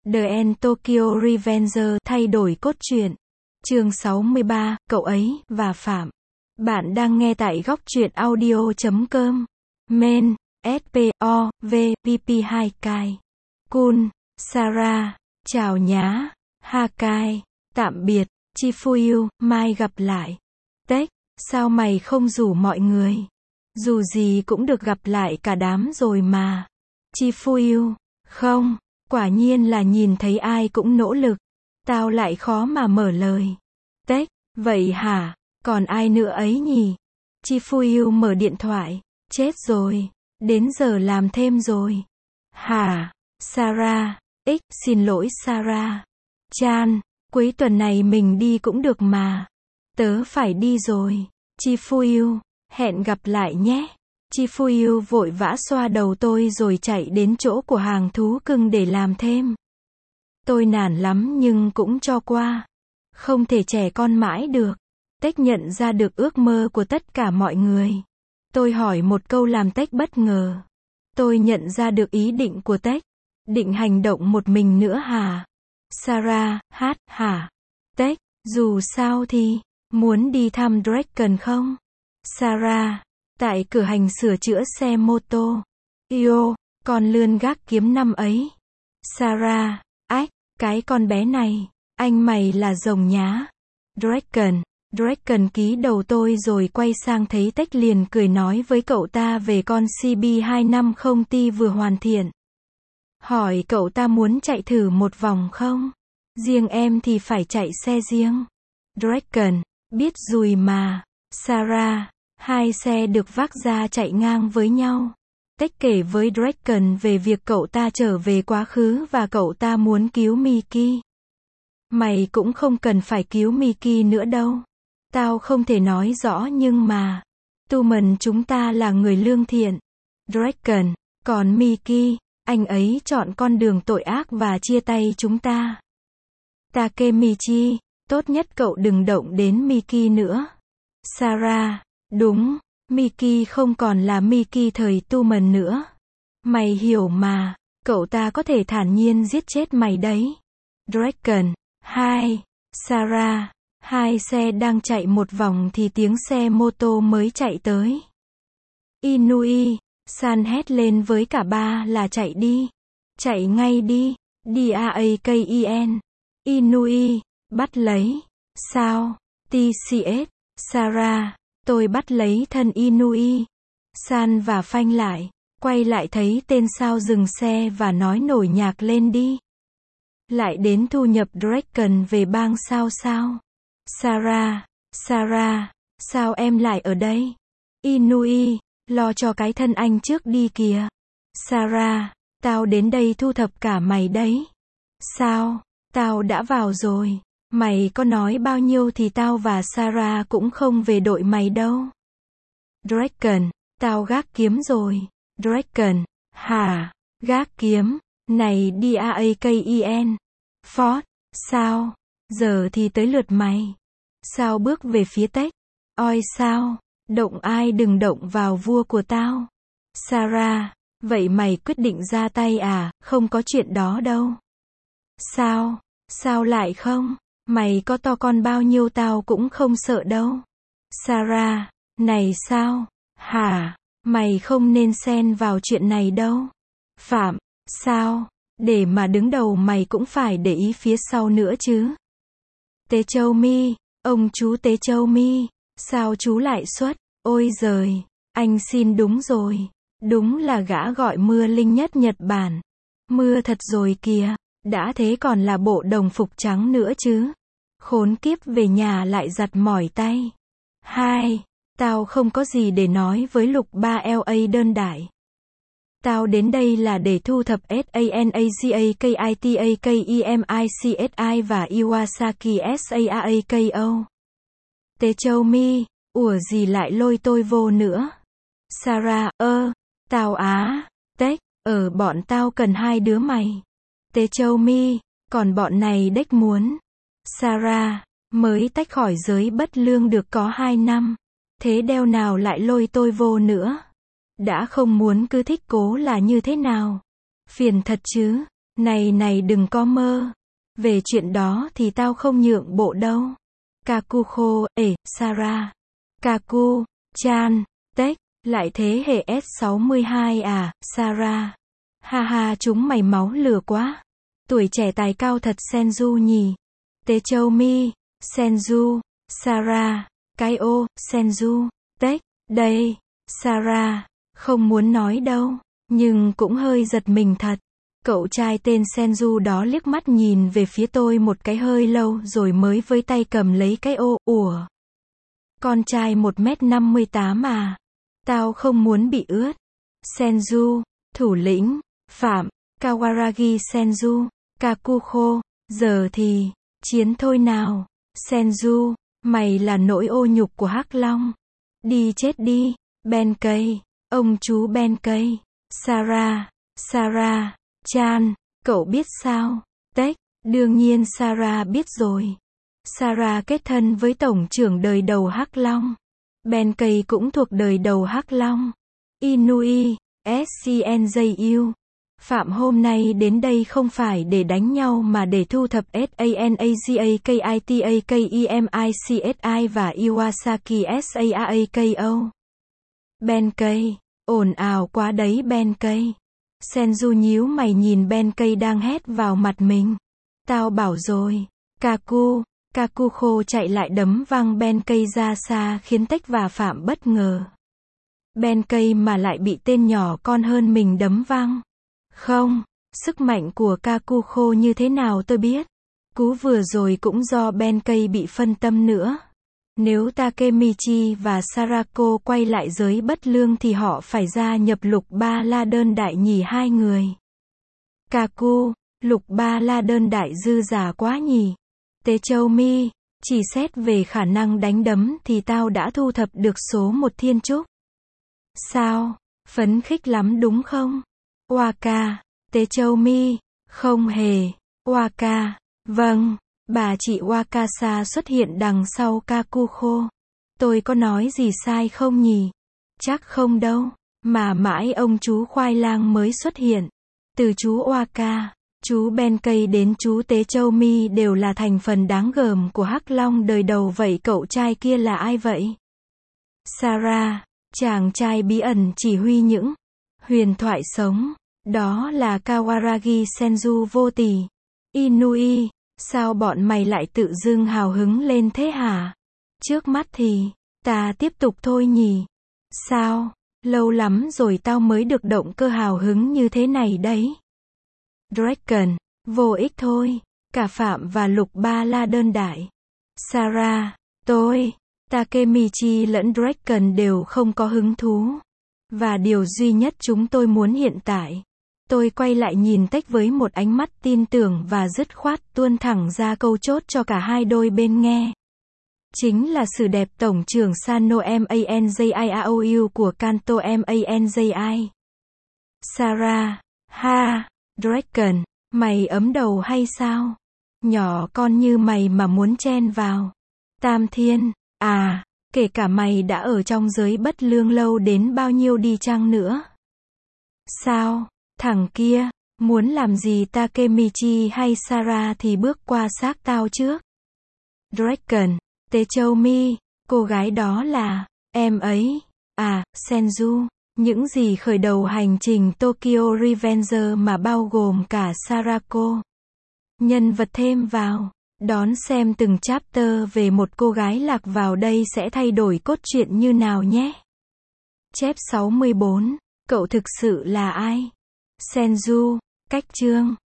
The End Tokyo Revenger thay đổi cốt truyện. Chương 63, cậu ấy, và Phạm. Bạn đang nghe tại góc truyện audio.com. Men, S.P.O. V. PP2 Kai. Kun, Sarah. Chào nhá. Hakai. Tạm biệt. Chifuyu, mai gặp lại. Tech, sao mày không rủ mọi người? Dù gì cũng được gặp lại cả đám rồi mà. Chifuyu, không, quả nhiên là nhìn thấy ai cũng nỗ lực. Tao lại khó mà mở lời. Tech, vậy hả? Còn ai nữa ấy nhỉ? Chifuyu mở điện thoại. Chết rồi. Đến giờ làm thêm rồi. Hả? Sarah. Xin lỗi Sarah. Chan, cuối tuần này mình đi cũng được mà. Tớ phải đi rồi. Chifuyu, hẹn gặp lại nhé. Chifuyu vội vã xoa đầu tôi rồi chạy đến chỗ của hàng thú cưng để làm thêm. Tôi nản lắm nhưng cũng cho qua. Không thể trẻ con mãi được. Tech nhận ra được ước mơ của tất cả mọi người. Tôi hỏi một câu làm Tech bất ngờ. Tôi nhận ra được ý định của Tech. Định hành động một mình nữa hả? Sarah, hả? Tech, dù sao thì, muốn đi thăm Dragon không? Sarah, tại cửa hành sửa chữa xe mô tô. Yo, con lươn gác kiếm năm ấy. Sarah, cái con bé này, anh mày là rồng nhá. Dragon ký đầu tôi rồi quay sang thấy Tech liền cười nói với cậu ta về con CB250T vừa hoàn thiện. Hỏi cậu ta muốn chạy thử một vòng không? Riêng em thì phải chạy xe riêng. Dragon, biết rồi mà. Sarah, hai xe được vác ra chạy ngang với nhau. Tech kể với Dragon về việc cậu ta trở về quá khứ và cậu ta muốn cứu Mickey. Mày cũng không cần phải cứu Mickey nữa đâu. Tao không thể nói rõ nhưng mà. Tumen chúng ta là người lương thiện. Dragon, còn Mickey, anh ấy chọn con đường tội ác và chia tay chúng ta. Takemichi, tốt nhất cậu đừng động đến Mickey nữa. Sarah, đúng, Mickey không còn là Mickey thời Tumen nữa. Mày hiểu mà, cậu ta có thể thản nhiên giết chết mày đấy. Dragon, Sarah, hai xe đang chạy một vòng thì tiếng xe mô tô mới chạy tới. Inui, San hét lên với cả ba là chạy đi. Chạy ngay đi. DAAKIN. Inui, bắt lấy. Sao? TCS. Sarah, tôi bắt lấy thân Inui. San và phanh lại. Quay lại thấy tên sao dừng xe và nói nổi nhạc lên đi. Lại đến thu nhập Dragon về bang sao. Sarah, sao em lại ở đây? Inui, lo cho cái thân anh trước đi kìa. Sarah, tao đến đây thu thập cả mày đấy. Sao? Tao đã vào rồi. Mày có nói bao nhiêu thì tao và Sarah cũng không về đội mày đâu. Dragon, tao gác kiếm rồi. Dragon, hả? Gác kiếm? Này DAAKIN. Ford, sao? Giờ thì tới lượt mày. Sao bước về phía Tech? Oi sao? Động ai đừng động vào vua của tao. Sarah, vậy mày quyết định ra tay à? Không có chuyện đó đâu. Sao? Sao lại không? Mày có to con bao nhiêu tao cũng không sợ đâu. Sarah, này sao? Hả? Mày không nên xen vào chuyện này đâu. Phạm, sao? Để mà đứng đầu mày cũng phải để ý phía sau nữa chứ. Tế Châu Mi, ông chú Tế Châu Mi, sao chú lại xuất? Ôi giời, anh xin đúng rồi. Đúng là gã gọi mưa linh nhất Nhật Bản. Mưa thật rồi kìa, đã thế còn là bộ đồng phục trắng nữa chứ. Khốn kiếp về nhà lại giặt mỏi tay. Tao không có gì để nói với Lục 3LA đơn đại. Tao đến đây là để thu thập SANAGAKITAKEMICSI và Iwasaki SAAKO. Tế Châu Mi, ủa gì lại lôi tôi vô nữa? Sarah, tao Tech, bọn tao cần hai đứa mày. Tế Châu Mi, còn bọn này đếch muốn. Sarah, mới tách khỏi giới bất lương được có 2 năm. Thế đeo nào lại lôi tôi vô nữa? Đã không muốn cứ thích cố là như thế nào? Phiền thật chứ. Này đừng có mơ. Về chuyện đó thì tao không nhượng bộ đâu. Kakuho, Sarah. Kaku, Chan, Tech, lại thế hệ S62 à, Sarah. Ha ha, chúng mày máu lửa quá. Tuổi trẻ tài cao thật Senju nhỉ. Tế Châu Mi, Senju, Sarah, cái ô, Senju, Tech, đây, Sarah, không muốn nói đâu, nhưng cũng hơi giật mình thật. Cậu trai tên Senju đó liếc mắt nhìn về phía tôi một cái hơi lâu rồi mới với tay cầm lấy cái ô, ủa. Con trai 1m58 à? Tao không muốn bị ướt. Senju, thủ lĩnh, Phạm, Kawaragi Senju, Kakuho, giờ thì, chiến thôi nào. Senju, mày là nỗi ô nhục của Hắc Long. Đi chết đi, Benkei, ông chú Benkei. Sarah, Chan, cậu biết sao? Tech, đương nhiên Sarah biết rồi. Sarah kết thân với tổng trưởng đời đầu Hắc Long. Benkei cũng thuộc đời đầu Hắc Long. Inui, SCNJU. Phạm hôm nay đến đây không phải để đánh nhau mà để thu thập SANAGA KITA KEMICSI và Iwasaki SAAKO. Benkei, ồn ào quá đấy Benkei. Senju nhíu mày nhìn Benkei đang hét vào mặt mình. Tao bảo rồi. Kakuho chạy lại đấm văng Benkei ra xa khiến Tech và Phạm bất ngờ. Benkei mà lại bị tên nhỏ con hơn mình đấm văng. Không, sức mạnh của Kakuho như thế nào tôi biết. Cú vừa rồi cũng do Benkei bị phân tâm nữa. Nếu Takemichi và Sarako quay lại giới bất lương thì họ phải gia nhập lục ba la đơn đại nhỉ hai người. Kaku, lục ba la đơn đại dư giả quá nhỉ. Tế Châu Mi, chỉ xét về khả năng đánh đấm thì tao đã thu thập được số một thiên trúc. Sao, phấn khích lắm đúng không? Waka, Tế Châu Mi, không hề. Waka, vâng, bà chị Wakasa xuất hiện đằng sau Kakuho. Tôi có nói gì sai không nhỉ? Chắc không đâu, mà mãi ông chú khoai lang mới xuất hiện. Từ chú Waka, chú Benkei đến chú Tế Châu Mi đều là thành phần đáng gờm của Hắc Long đời đầu, vậy cậu trai kia là ai vậy? Sarah, chàng trai bí ẩn chỉ huy những huyền thoại sống. Đó là Kawaragi Senju vô tỷ. Inui, sao bọn mày lại tự dưng hào hứng lên thế hả? Trước mắt thì, ta tiếp tục thôi nhỉ? Sao, lâu lắm rồi tao mới được động cơ hào hứng như thế này đấy. Dragon, vô ích thôi, cả Phạm và lục ba la đơn đại. Sarah, tôi, Takemichi lẫn Dragon đều không có hứng thú. Và điều duy nhất chúng tôi muốn hiện tại. Tôi quay lại nhìn Tech với một ánh mắt tin tưởng và dứt khoát tuôn thẳng ra câu chốt cho cả hai đôi bên nghe. Chính là sự đẹp tổng trưởng Sano Manjiaou của Kanto Manji. Sarah, ha, Dragon, mày ấm đầu hay sao? Nhỏ con như mày mà muốn chen vào. Tam Thiên, à, kể cả mày đã ở trong giới bất lương lâu đến bao nhiêu đi chăng nữa. Sao? Thằng kia, muốn làm gì Takemichi hay Sarah thì bước qua xác tao trước. Dragon, Tế Châu Mi, cô gái đó là, em ấy, à, Senju, những gì khởi đầu hành trình Tokyo Revenger mà bao gồm cả Sarako. Nhân vật thêm vào, đón xem từng chapter về một cô gái lạc vào đây sẽ thay đổi cốt truyện như nào nhé. Chép 64, cậu thực sự là ai? Senju, cách chương